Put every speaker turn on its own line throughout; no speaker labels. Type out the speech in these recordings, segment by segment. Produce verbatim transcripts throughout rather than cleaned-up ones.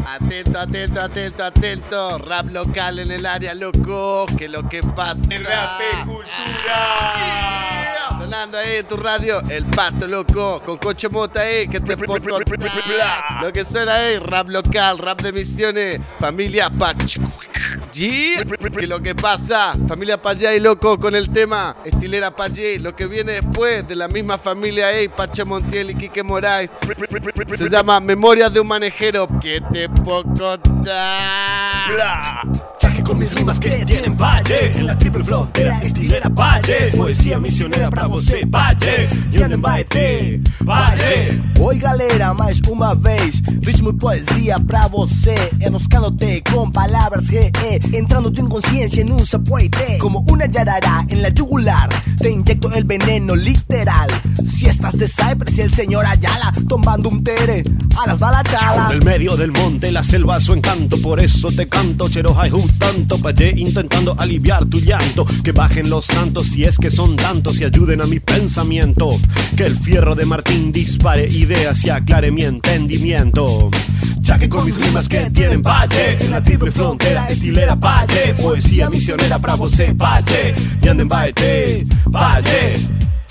Atento, atento, atento, atento. Rap local en el área, loco. Que lo que pasa.
Rap cultura.
Sonando ahí en tu radio, el Pato, loco. Con Cocho Mota ahí, que te pongo. Lo que suena ahí, rap local, rap de Misiones. Familia Pach. G. Que lo que pasa, familia Payay, loco, con el tema Estilera Payay. Lo que viene después de la misma familia ahí, Pacho Montiel y Quique Moraes. Se llama Memorias de un manejero. Que te puedo contar.
Chaque con mis rimas que tienen valle. En la triple frontera, estilera valle. Poesía misionera pra você, valle. E andem baete, valle.
Oi galera, mais uma vez. Ritmo e poesia pra você. Enroscándote con palabras G E. Entrando tu inconsciencia en un zapuete. Como una yarará en la yugular. Te inyecto el veneno literal. Si estás de Cypress y el señor Ayala tomando un tere, alas da la chala.
Del medio del monte, la selva su encanto. Por eso te canto, chero hay tanto. Valle intentando aliviar tu llanto. Que bajen los santos si es que son tantos y ayuden a mi pensamiento. Que el fierro de Martín dispare ideas y aclare mi entendimiento. Chaque con mis rimas que tienen valle. En la triple frontera, estilera valle. Poesía misionera pra você, valle. Y anden baete, valle.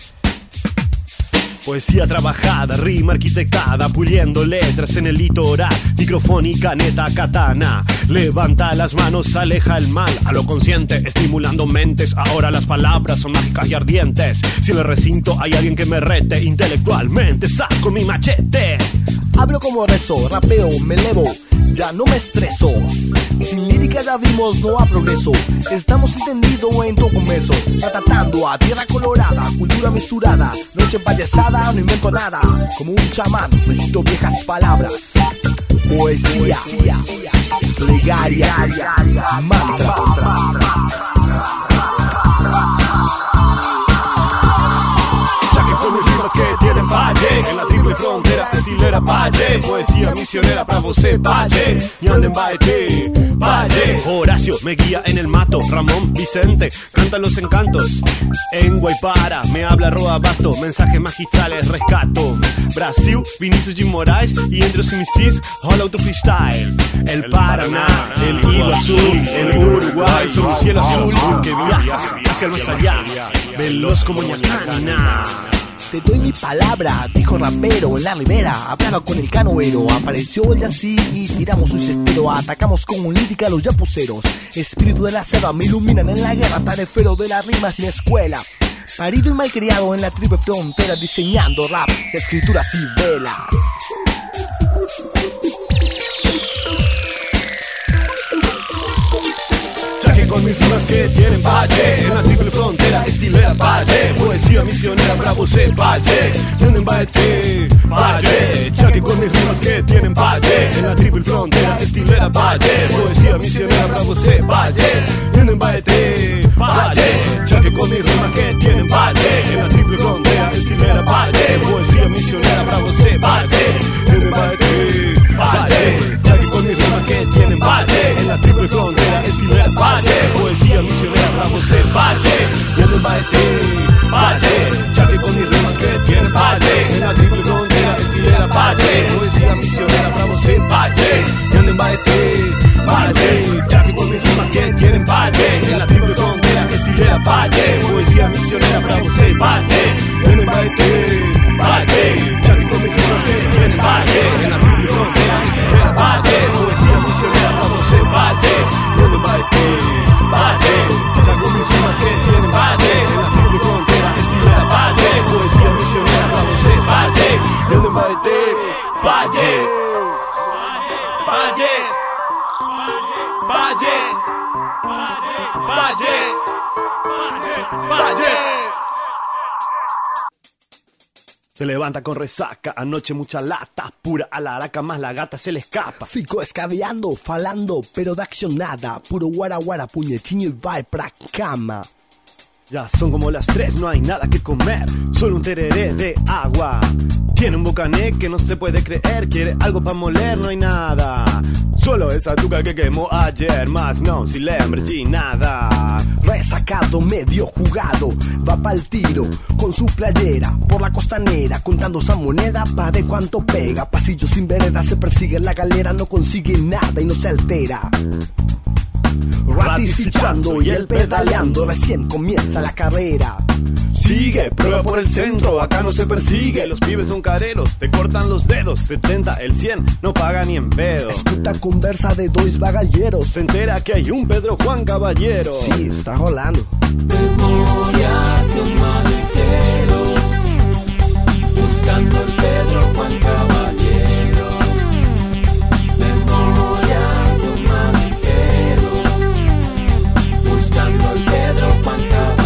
Poesía trabajada, rima arquitectada, puliendo letras en el litoral, microfónica, neta, katana. Levanta las manos, aleja el mal a lo consciente, estimulando mentes. Ahora las palabras son mágicas y ardientes. Si en el recinto hay alguien que me rete intelectualmente, saco mi machete.
Hablo como rezo, rapeo, me elevo, ya no me estreso. Sin lírica ya vimos, no hay progreso. Estamos entendidos en todo comienzo. Tratando a tierra colorada, cultura misturada. Noche empayesada, no invento nada. Como un chamán, recito viejas palabras. Poesía, plegaria, mantra.
Que tienen valle, en la triple frontera, estilera valle. Poesía misionera pra você, valle. Y anden baete, valle. Horacio me guía en el mato, Ramón, Vicente, cantan los encantos. En Guaypara me habla Roa Basto, mensajes magistrales rescato. Brasil, Vinicius Jim Moraes y entre los M Cs, All Out Freestyle. El, el Paraná, el Hilo Azul, el Uruguay, son un cielo azul que viaja hacia el más allá, veloz como Ñacana.
Te doy mi palabra, dijo rapero en la ribera. Hablaba con el canoero, apareció el yací y tiramos un cestero. Atacamos con un lírica a los yapuceros. Espíritu de la selva me iluminan en la guerra. Tarefero de la rima sin escuela. Parido y malcriado en la triple frontera, diseñando rap, escrituras y velas.
Con mis rimas que tienen valle, en la triple frontera, estilera valle. Poesía misionera pra você, valle. Y anden baete, valle. Chaque con mis rimas que tienen valle, en la triple frontera, estilera valle. Poesía misionera pra você, valle. Y anden baete, valle. Chaque con mis rimas que tienen valle, en la triple frontera, estilera valle. Poesía misionera pra você, valle. Y anden baete, valle. Chaque con mis rimas que tienen valle, en la triple frontera, estilera valle. Poesía misionera pra você, valle. Y anden baete, valle. Chaque con mis rimas que tienen valle, en la triple frontera, estilera valle. Poesía misionera pra você, valle. Y anden baete, valle. Chaque con mis rimas que tienen valle, en la triple frontera, estilera valle. Poesía misionera pra você, valle. Y anden baete, valle. Chaque con mis rimas que tienen valle, en la triple frontera, estilera valle. Poesía misionera pra você, valle. Y anden baete, valle. Chaque con mis rimas que tienen valle, en la triple frontera, estilera valle. Poesía misionera pra você, valle. Y anden baete, valle. Valle. Valle. Valle. Valle. Se levanta con resaca, anoche mucha lata, pura alaraca más la gata se le escapa.
Fico escabeando, falando, pero de acción nada. Puro guara guara, puñetinho y va pra cama.
Ya son como las tres, no hay nada que comer, solo un tereré de agua. Tiene un bocané que no se puede creer, quiere algo pa' moler, no hay nada. Solo esa tuca que quemó ayer, más no, sin Lamborghini, nada.
Resacado, medio jugado, va pa'l tiro con su playera por la costanera, contando esa moneda pa' ver cuánto pega. Pasillo sin vereda, se persigue en la galera, no consigue nada y no se altera. Ratis fichando y él pedaleando, recién comienza la carrera.
Sigue, prueba por el centro, acá no se persigue. Los pibes son careros, te cortan los dedos. setenta, el cien, no paga ni en pedo.
Escuta conversa de dos bagalleros.
Se entera que hay un Pedro Juan Caballero.
Sí, está rolando.
Memorias de un manejero, buscando el Pedro Juan Caballero. Memorias de un manejero, buscando el Pedro Juan Caballero.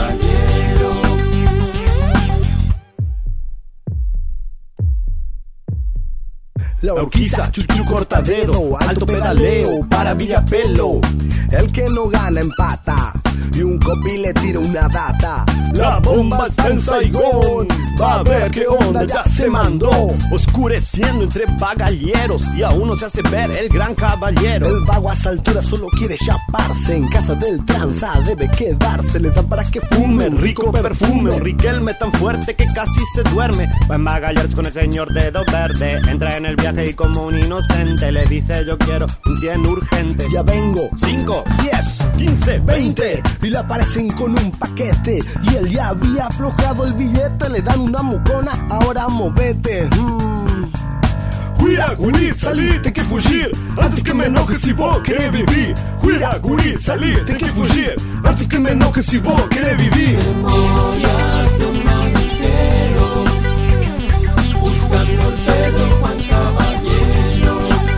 La
Urquiza, chuchu cortadero, alto pedaleo para Villapelo.
El que no gana empata y un copi le tira una data.
La bomba está en Saigón, va a ver qué onda ya se mandó. Oscureciendo entre bagalleros y aún no se hace ver el gran caballero.
El vago a esa altura solo quiere chaparse, en casa del tranza debe quedarse. Le dan para que fumen,
rico perfume, un Riquelme tan fuerte que casi se duerme. Va en bagallarse con el señor dedo verde, entra en el viaje y como un inocente le dice yo quiero un cien urgente.
Ya vengo.
Cinco,
diez,
quince, veinte.
Y le aparecen con un paquete y él ya había aflojado el billete. Le dan una mucona, ahora movete. mm.
Juira, gurí, salí, ten que fugir antes que me enojes si vos querés vivir. Juira, gurí, salí, ten que fugir antes que me enojes si vos querés vivir.
Memorias de un manejero, buscando el Pedro Juan Caballero.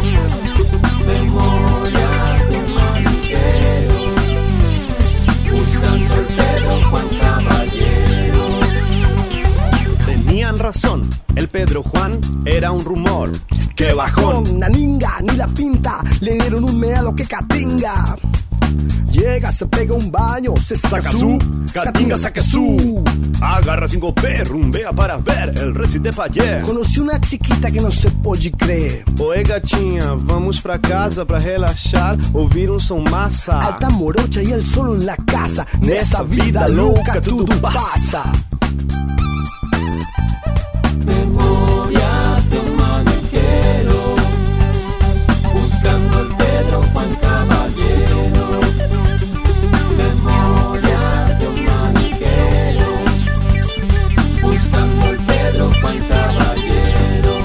Memorias de un manejero, buscando el Pedro Juan Caballero.
Tenían razón, el Pedro Juan era un rumor. ¡Qué bajón!
Naninga, ni la pinta, le dieron un meado que catinga. Llega, se pega un baño, se saca su, catinga saca su.
Agarra cinco P, rumbea para ver el recital de ayer.
Conocí una chiquita que não se pode crer.
Oi gatinha, vamos pra casa pra relaxar, ouvir um som massa.
Alta morocha y él solo en la casa, nessa vida louca tudo pasa.
Memorias de un manejero, buscando el Pedro Juan Caballero. Memorias de un manejero, buscando el Pedro Juan Caballero.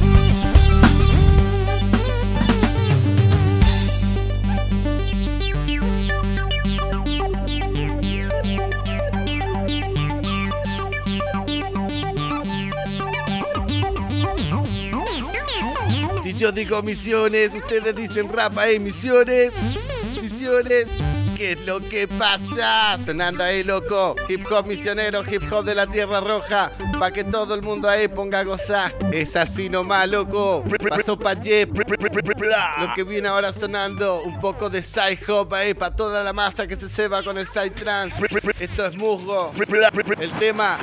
Si yo digo misiones, ustedes dicen rap ahí, misiones, misiones. ¿Qué es lo que pasa? Sonando ahí, loco. Hip hop misionero, hip hop de la Tierra Roja. Pa' que todo el mundo ahí ponga a gozar. Es así nomás, loco. Pasó pa' Jep. Lo que viene ahora sonando, un poco de side hop ahí, pa' toda la masa que se ceba con el side trans. Esto es musgo. El tema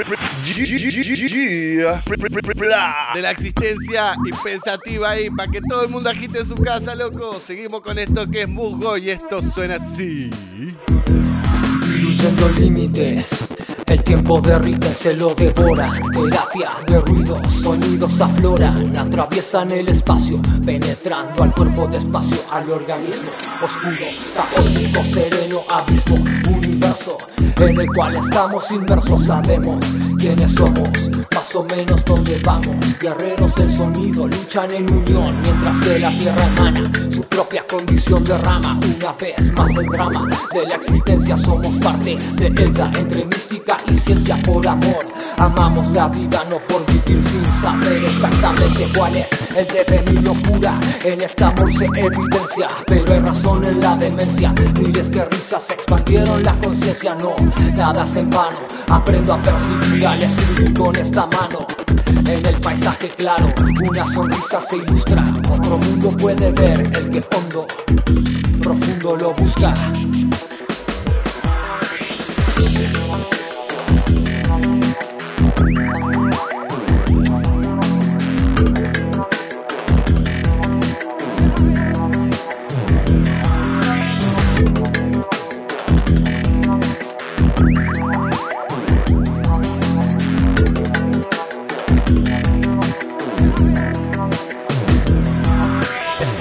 de la existencia impensativa ahí, pa' que todo el mundo agite en su casa, loco. Seguimos con esto que es musgo y esto suena así.
Cruzando límites, el tiempo derrite, se lo devora. Terapia de ruidos, sonidos afloran, atraviesan el espacio, penetrando al cuerpo despacio, al organismo oscuro, caótico, sereno, abismo, universo en el cual estamos inmersos. Sabemos quiénes somos, más o menos dónde vamos. Guerreros del sonido luchan en unión, mientras que la tierra emana su propia condición derrama. Una vez más el drama de la existencia, somos parte de ella, entre mística y ciencia por amor. Amamos la vida no por vivir sin saber exactamente cuál es el devenir, locura. En este amor se evidencia, pero hay razón en la demencia. Miles de risas expandieron la conciencia, no, nada es en vano. Aprendo a percibir al escribir con esta mano. En el paisaje claro, una sonrisa se ilustra. Otro mundo puede ver el que hondo, profundo lo busca.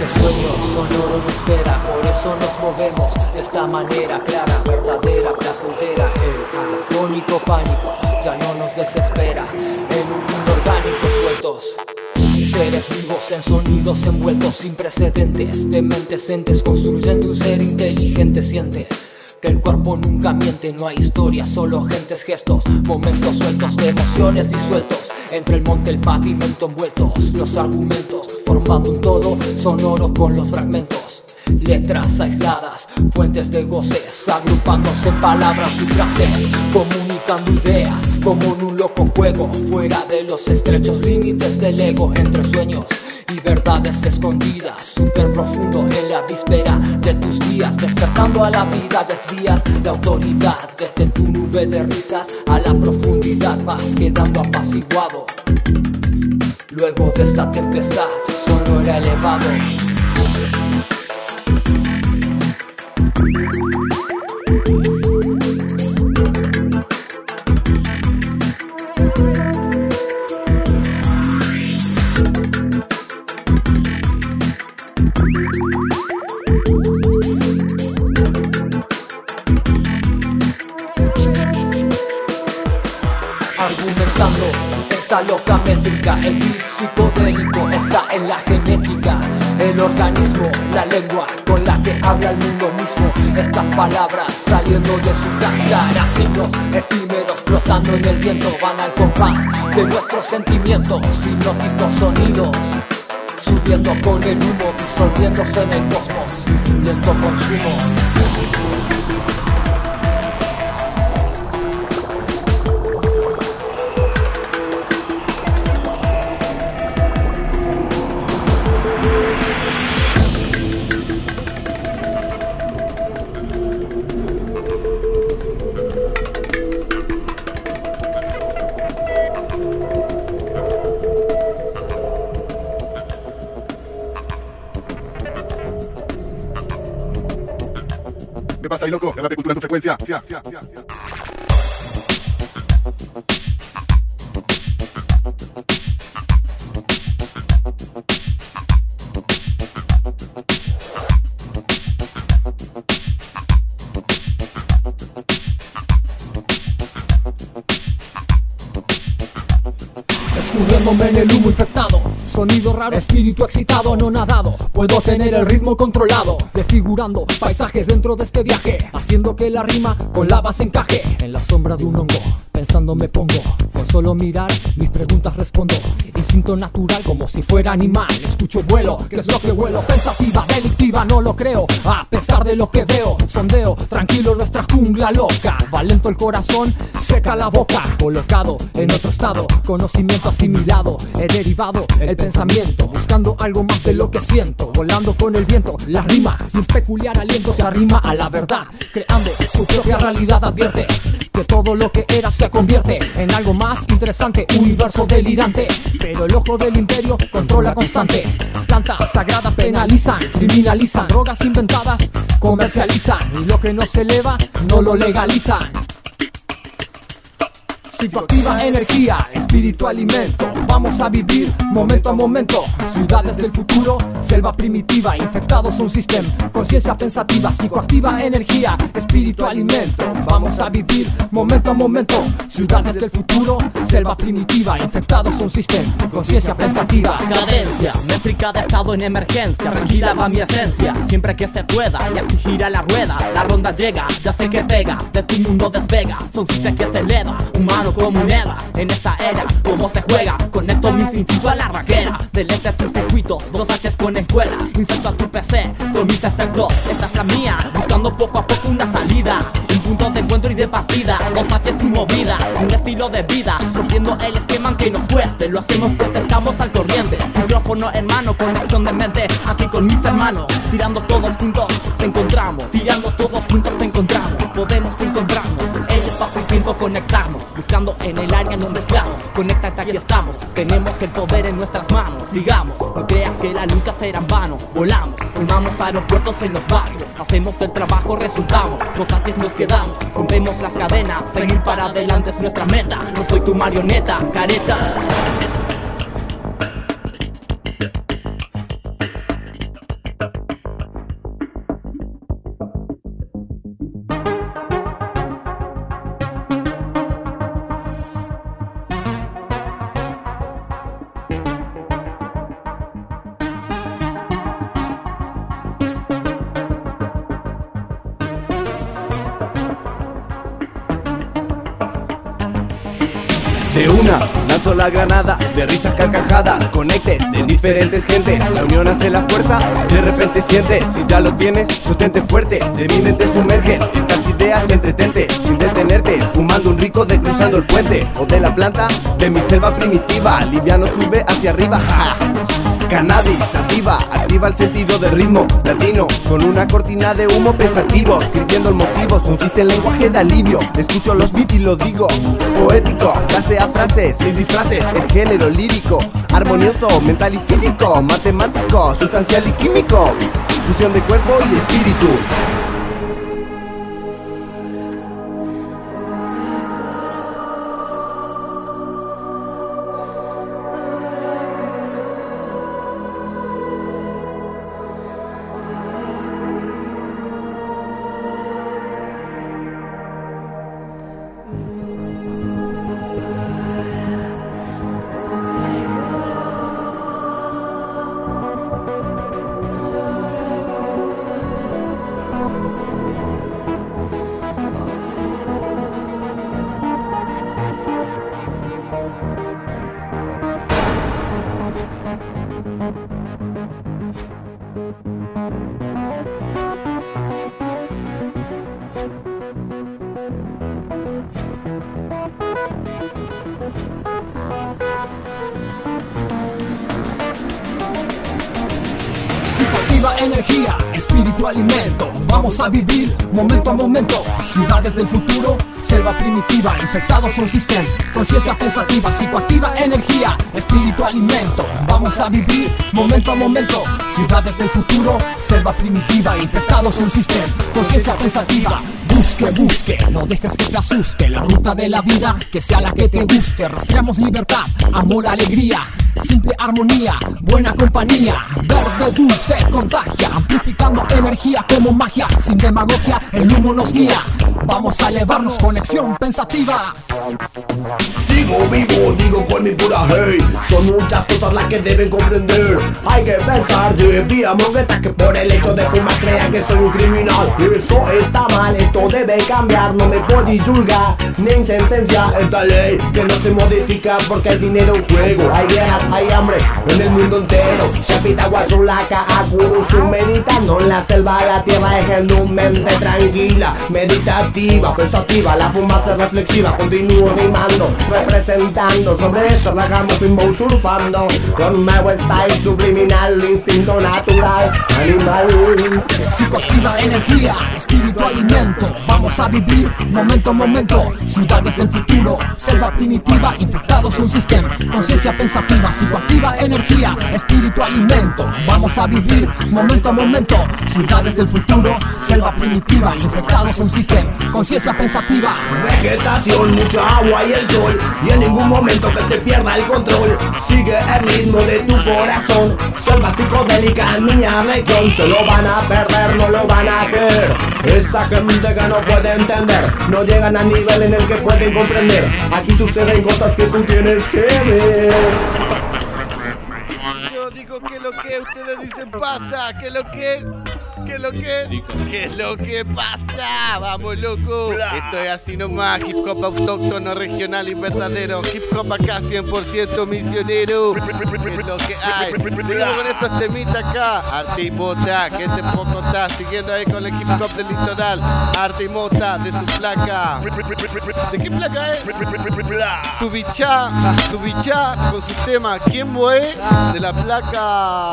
sueño sonoro me espera, por eso nos movemos de esta manera clara, verdadera, placentera. El anacrónico pánico ya no nos desespera en un mundo orgánico sueltos. Seres vivos en sonidos envueltos sin precedentes, de mentes entes construyendo un ser inteligente. Siente que el cuerpo nunca miente, no hay historia, solo gentes, gestos, momentos sueltos de emociones disueltos. Entre el monte, el pavimento envueltos, los argumentos formando un todo sonoro con los fragmentos. Letras aisladas, fuentes de goces, agrupándose en palabras y frases, comunicando ideas como en un loco juego, fuera de los estrechos límites del ego, entre sueños y verdades escondidas, súper profundo en la víspera de tus días, despertando a la vida, desvías de autoridad, desde tu nube de risas a la profundidad vas quedando apaciguado. Luego de esta tempestad, solo era elevado. Argumentando esta loca métrica, el beat psicodélico está en la genética, el organismo, la lengua con la que habla el mundo mismo. Estas palabras saliendo de su cáscara, signos efímeros flotando en el viento, van al compás de nuestros sentimientos, hipnóticos sonidos, subiendo con el humo, disolviéndose en el cosmos, lento consumo.
¿Qué pasa ahí, loco? En la cultura en tu frecuencia. Sí, sí, sí, sí.
Escurriéndome en el humo infectado, sonido raro, espíritu excitado, no nadado. Puedo tener el ritmo controlado, desfigurando paisajes dentro de este viaje, haciendo que la rima con la base encaje. En la sombra de un hongo, pensando me pongo, con solo mirar mis preguntas respondo. Instinto natural como si fuera animal, escucho vuelo, que es lo que vuelo. Pensativa, delictiva, no lo creo, a pesar de lo que veo. Sondeo, tranquilo nuestra jungla loca, va lento el corazón, seca la boca. Colocado en otro estado, conocimiento asimilado, he derivado el pensamiento, buscando algo más de lo que siento. Volando con el viento, las rimas, sin peculiar aliento se arrima a la verdad, creando su propia realidad. Advierte que todo lo que era se convierte en algo más interesante, universo delirante. Pero el ojo del imperio controla constante. Plantas sagradas penalizan, criminalizan, drogas inventadas comercializan, y lo que no se eleva no lo legalizan. Psicoactiva energía, espíritu alimento, vamos a vivir momento a momento. Ciudades del futuro, selva primitiva, infectados un sistema, conciencia pensativa. Psicoactiva energía, espíritu alimento, vamos a vivir momento a momento. Ciudades del futuro, selva primitiva, infectados un sistema, conciencia pensativa.
Cadencia, métrica de estado en emergencia, tranquila va mi esencia, siempre que se pueda, y así gira la rueda, la ronda llega, ya sé que pega, de tu mundo despega, son sistema que se eleva, humano como un Eva, en esta era, cómo se juega, conecto mi instinto a la raquera, delete tu circuito, dos H's con escuela, inserto a tu P C, con mis efectos, esta es la mía, buscando poco a poco una salida, un punto de encuentro y de partida, dos H's tu movida, un estilo de vida, rompiendo el esquema aunque nos cueste, lo hacemos pues estamos al corriente, micrófono en mano, conexión de mente, aquí con mis hermanos, tirando todos juntos, te encontramos, tirando todos juntos te encontramos, podemos encontrarnos, el espacio y tiempo conectarnos, buscando en el área donde estamos, conéctate, aquí estamos, tenemos el poder en nuestras manos, sigamos, no creas que la lucha será en vano, volamos, formamos aeropuertos en los barrios, hacemos el trabajo, resultamos, los H's nos quedamos, rompemos las cadenas, seguir para adelante es nuestra meta, no soy tu marioneta, careta.
De una, lanzo la granada, de risas carcajadas, conectes de diferentes gentes. La unión hace la fuerza, de repente sientes. Si ya lo tienes, sostente fuerte, de mi mente sumergen estas ideas, entretente, sin detenerte. Fumando un rico de cruzando el puente, o de la planta de mi selva primitiva. Liviano sube hacia arriba, ja. Cannabis activa, activa el sentido de ritmo latino, con una cortina de humo pensativo, escribiendo el motivo, consiste en lenguaje de alivio. Escucho los beats y lo digo, poético, frase a frase, sin disfraces, el género lírico, armonioso, mental y físico, matemático, sustancial y químico, fusión de cuerpo y espíritu.
Psicoactiva energía, espíritu alimento. Vamos a vivir momento a momento. Ciudades del futuro, selva primitiva, infectados un sistema, conciencia pensativa. Psicoactiva energía, espíritu alimento. Vamos a vivir momento a momento. Ciudades del futuro, selva primitiva, infectados un sistema, conciencia pensativa. Busque, busque, no dejes que te asuste la ruta de la vida, que sea la que te guste. Rastreamos libertad, amor, alegría, simple armonía, buena compañía. Verde dulce contagia, amplificando energía como magia. Sin demagogia, el humo nos guía. Vamos a elevarnos, conexión pensativa.
Sigo vivo, digo con mi pura hey. Son muchas cosas las que deben comprender. Hay que pensar de vía mongueta, que por el hecho de fumar crean que soy un criminal. Eso está mal, esto debe cambiar. No me puedo juzgar, ni sentencia esta ley que no se modifica porque el dinero es un juego. Hay guerras, hay hambre en el mundo entero. Shapita Guazulaca, Akurusu, meditando en la selva, la tierra es un mente tranquila, meditativa, pensativa, la fumaza reflexiva. Continúo rimando, representando, sobre esto relajamos, pinball surfando, con nuevo style subliminal, instinto natural, animal.
Psicoactiva energía, espíritu alimento. Vamos a vivir momento a momento. Ciudades del futuro, selva primitiva, infectados un sistema, conciencia pensativa. Psicoactiva energía, espíritu alimento. Vamos a vivir momento a momento. Ciudades del futuro, selva primitiva, infectados un sistema, conciencia pensativa.
Vegetación, mucha agua y el sol, y en ningún momento que se pierda el control. Sigue el ritmo de tu corazón. Selva psicodélica en mi región. Se lo van a perder, no lo van a querer. Esa gente que no puede entender, no llegan al nivel en el que pueden comprender. Aquí suceden cosas que tú tienes que ver.
Yo digo que lo que ustedes dicen pasa, que lo que, que lo que, que lo que pasa, vamos loco. Esto es así nomás, hip hop autóctono, regional y verdadero. Hip hop acá cien por ciento misionero. Es lo que hay. Seguimos con estos temitas acá. Arte y Mota, que te puedo contar, siguiendo ahí con el hip hop del litoral. Arte y Mota de su placa. ¿De qué placa es? Tubichá, Tubichá con su tema ¿Quién Moe? De la placa.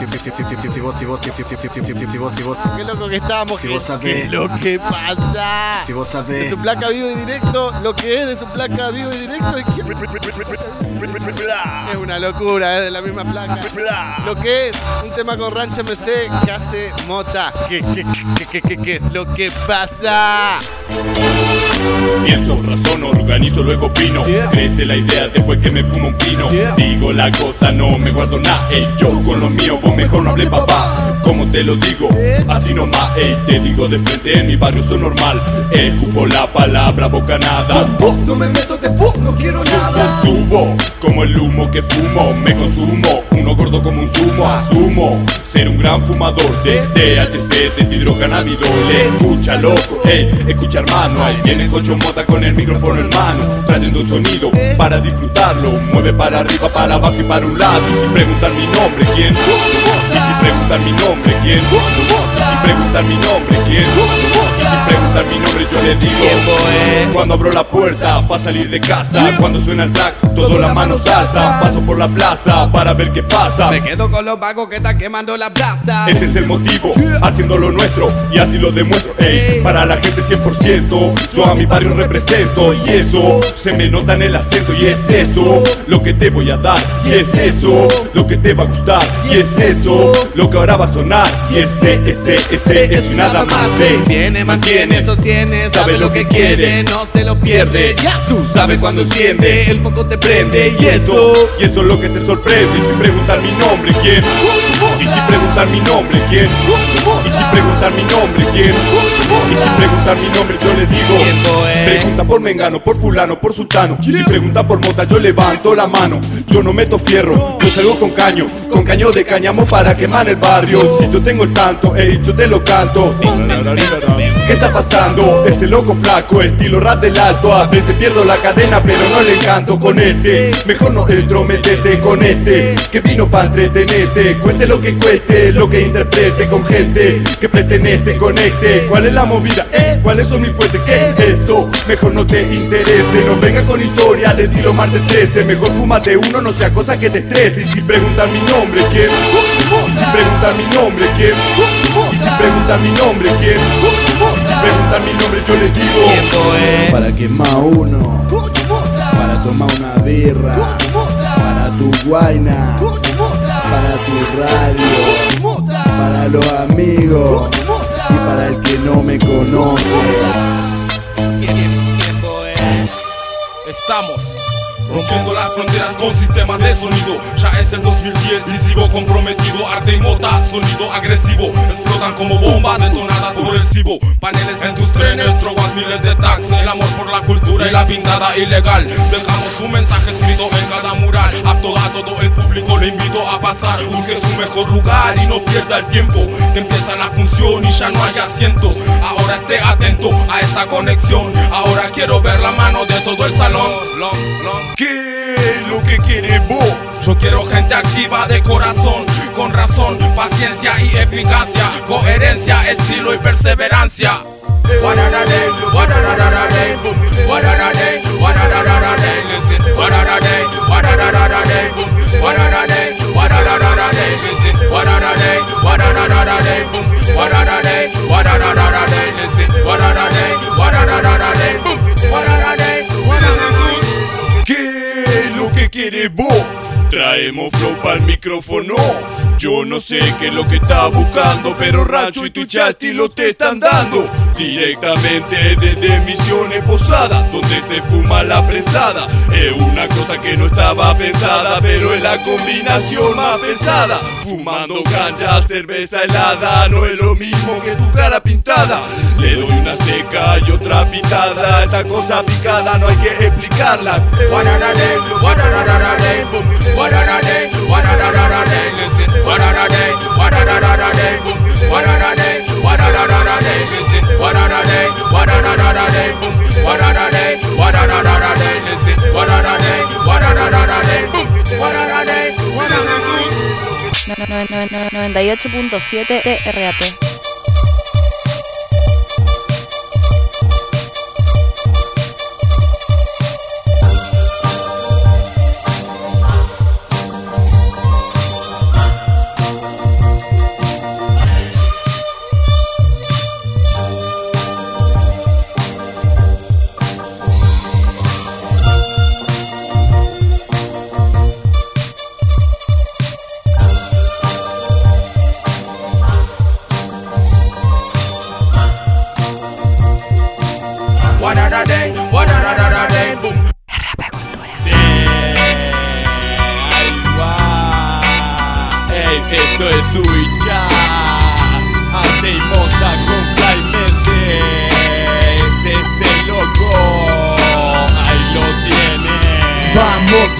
Qué loco que estamos, que, que lo que pasa. De su placa vivo y directo, lo que es de su placa vivo y directo es, que... es una locura, es de la misma placa. Lo que es un tema con Rancho M C que hace Mota. ¿Qué, qué, qué, qué, qué, qué es lo que pasa?
Pienso, razono, organizo, luego opino.
Yeah.
Crece la idea después que me fumo un pino.
Yeah.
Digo la cosa, no me guardo nada. Ey, yo con lo mío, vos mejor no hables papá. como te lo digo, así nomás, ey, te digo de frente, en mi barrio soy normal. Escupo la palabra bocanada.
Con vos no me meto, de vos no quiero nada.
Subo como el humo que fumo, me consumo, uno gordo como un zumo. Asumo ser un gran fumador de T H C, de hidrocannabidol. Escucha loco, ey, escucha hermano, ahí viene Cocho Mota con el micrófono en mano, trayendo un sonido para disfrutarlo. Mueve para arriba, para abajo y para un lado. Y sin preguntar mi nombre, ¿quién? Y sin preguntar mi nombre, ¿quién? Y sin preguntar mi nombre, ¿quién? Y sin preguntar mi nombre yo le digo, cuando abro la puerta para salir de casa, cuando suena el track, todo la mano salsa. Paso por la plaza para ver qué pasa.
Me quedo con los vagos que están quemando la plaza.
Ese es el motivo, haciendo lo nuestro y así lo demuestro, ey, para la gente cien por ciento. Yo a mi barrio represento y eso se me nota en el acento. Y es eso lo que te voy a dar, y es eso lo que te va a gustar, y es eso lo que ahora va a sonar. Y ese, ese, ese es nada más, ey.
Viene, mantiene, sostiene, sabe lo que quiere, no se lo pierde. Ya tú sabes cuando enciende, el foco te prende.
Y eso, y eso es lo que te sorprende. Y sin preguntar mi nombre, ¿quién? Y sin preguntar mi nombre, ¿quién? Y sin preguntar mi nombre, ¿quién? Y sin preguntar mi nombre yo le digo, pregunta por Mengano, por fulano, por sultano. Y si pregunta por Mota yo levanto la mano. Yo no meto fierro, yo salgo con caño, con caño de cáñamo para quemar el barrio. Si yo tengo el tanto, ey, yo te lo canto. ¿Qué está pasando? Ese loco flaco, estilo rap del alto. A veces pierdo la cadena pero no le encanto con este. Mejor no entro, metete con este, que vino pa' entretenerte. Cuente lo que cueste, lo que interprete con gente que pertenece, conecte. ¿Cuál es la movida? ¿Eh? ¿Cuáles son mis fuentes? ¿Qué es eso? Mejor no te interese, no venga con historia de estilo martes trece. Mejor fúmate uno, no sea cosa que te estrese. Y sin preguntar mi nombre, ¿quién? Y sin preguntar mi nombre, ¿quién? Y sin preguntar mi nombre, ¿quién? Y sin preguntar mi nombre yo le digo,
para quemar uno, para tomar una birra, para tu guaina, para tu radio, para los amigos y para el que no me conoce.
Estamos rompiendo las fronteras con sistemas de sonido. Ya es el dos mil diez y sigo comprometido. Arte y mota, sonido agresivo. Explotan como bombas detonadas por el cibo. Paneles en tus trenes, drogas, miles de taxis. El amor por la cultura y la pintada ilegal. Dejamos un mensaje escrito en cada mural. Apto a todo el público, le invito a pasar. Busque su mejor lugar y no pierda el tiempo, que empieza la función y ya no hay asientos. Ahora esté atento a esta conexión. Ahora quiero ver la mano de todo el salón. Long, long.
¿qué es lo que quieres vos?
Yo quiero gente activa de corazón, con razón, paciencia y eficacia, coherencia, estilo y perseverancia. Guararare, guarararare, boom. Guararare, guarararare, listen. Guararare, guarararare, boom. Guararare, guarararare, listen. Guararare, guarararare, boom. Guararare, guarararare, listen. Guararare, guarararare, boom. Guararare, guarararare.
¿Qué es lo que quieres vos? Traemos flow pa'l micrófono. Yo no sé qué es lo que estás buscando, pero Rancho y tu Chati lo te están dando. Directamente desde Misiones Posadas, donde se fuma la prensada. Es una cosa que no estaba pensada, pero es la combinación más pesada. Fumando cancha, cerveza helada, no es lo mismo que tu cara pintada. Le doy una seca y otra pintada. Esta cosa picada no hay que explicarla.
Guararare, guarararare, boom. Guararare, guarararare, listen. Guararare, guarararare, boom. Guararare, guarararare, listen. Guararare, guarararare, boom. Guararare, guarararare, listen. Guararare, guarararare, boom. Guararare, guarararare.
noventa y ocho punto siete T R A P.
Guararare, guarararare, boom.
R A P Cultura.
Ahí va. Ey, esto es tu y ya.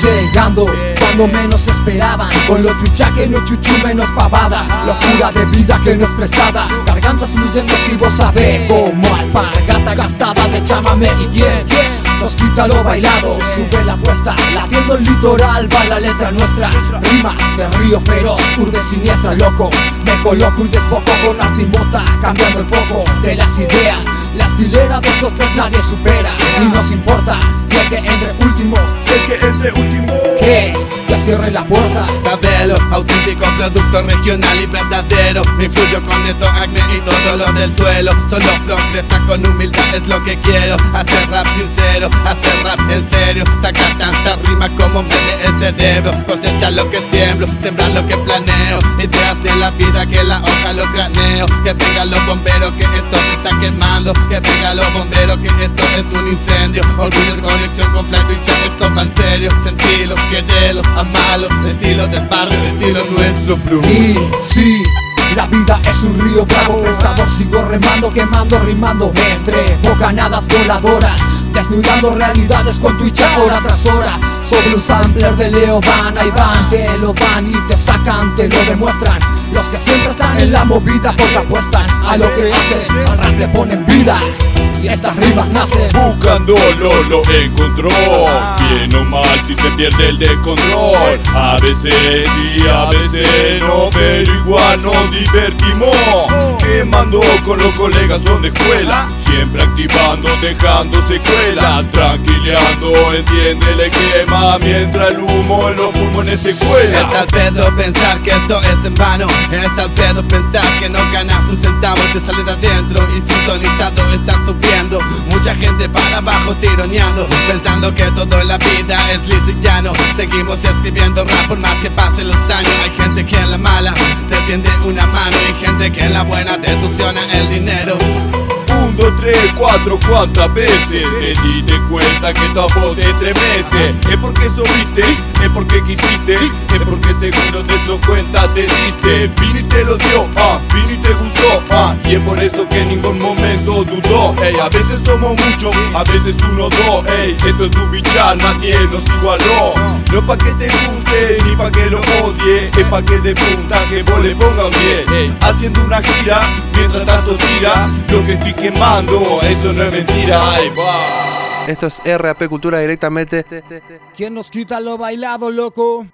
llegando cuando menos esperaban, con lo tuya que no chuchu menos pavada, locura de vida que no es prestada, gargantas fluyendo si vos sabés, como alpargata gastada de chámame y quién, nos quita lo bailado, sube la apuesta, latiendo el litoral va la letra nuestra, rimas de río feroz, urbe siniestra, loco, me coloco y desboco con arte y mota, cambiando el foco de las ideas, la estilera de estos tres nadie supera, ni nos importa, y el que entre último,
el que entre último,
que ya cierre la puerta.
Sabelo, auténtico producto regional y verdadero. Me influyo con esto, acné y todo lo del suelo. Solo progresa con humildad, es lo que quiero. Hacer rap sincero, hacer rap en serio. Sacar tanta rima como me dé el cerebro. Cosecha lo que siembro, sembrar lo que planeo. Ideas de la vida que la hoja lo craneo. Que vengan los bomberos que esto se está quemando. Que vengan los bomberos que esto es un incendio. Orgullo, conexión con Flaco y ya esto va en serio. Sentilo, querelo, amalo. Estilo del barrio, estilo nuestro, bro.
Y sí, la vida es un río bravo, pescador sigo remando, quemando, rimando entre bocanadas voladoras, desnudando realidades con Twitch hora tras hora. Sobre un sampler de Leo Dan, ahí van, te lo dan y te sacan, te lo demuestran. Los que siempre están en la movida porque apuestan a lo que hacen, al rap le ponen vida y estas rimas nacen.
Buscándolo lo encontró, bien o mal si se pierde el descontrol. A veces sí, a veces no, pero igual nos divertimos. Quemando con los colegas son de escuela, siempre activando, dejando secuela. Tranquileando, entiende, le quema mientras el humo en los pulmones se cuela.
Es al pedo pensar que esto es en vano, es al pedo pensar que no ganas un centavo, te sale de adentro y sintonizado están subiendo. Mucha gente para abajo tironeando, pensando que todo en la vida es liso y llano. Seguimos escribiendo rap por más que pasen los años. Hay gente que en la mala te tiende una mano y gente que en la buena te succiona el dinero.
Un, dos, tres, cuatro, ¿cuántas veces te diste cuenta que tu voz te estremece? Es porque subiste, es porque quisiste, es porque seguro de eso cuenta te diste. Vino y te lo dio, ah, vino y te gustó, ah, y es por eso que en ningún momento dudó. Ey, a veces somos muchos, a veces uno, dos, ey, esto es tu bichar, nadie nos igualó. No es pa' que te guste, ni pa' que lo odie, es pa' que de punta que vos le ponga un diez. Ey, haciendo una gira, mientras tanto tira, lo que estoy quemando, eso no es mentira, ahí va.
Esto es R A P Cultura directamente.
¿Quién nos quita lo bailado, loco?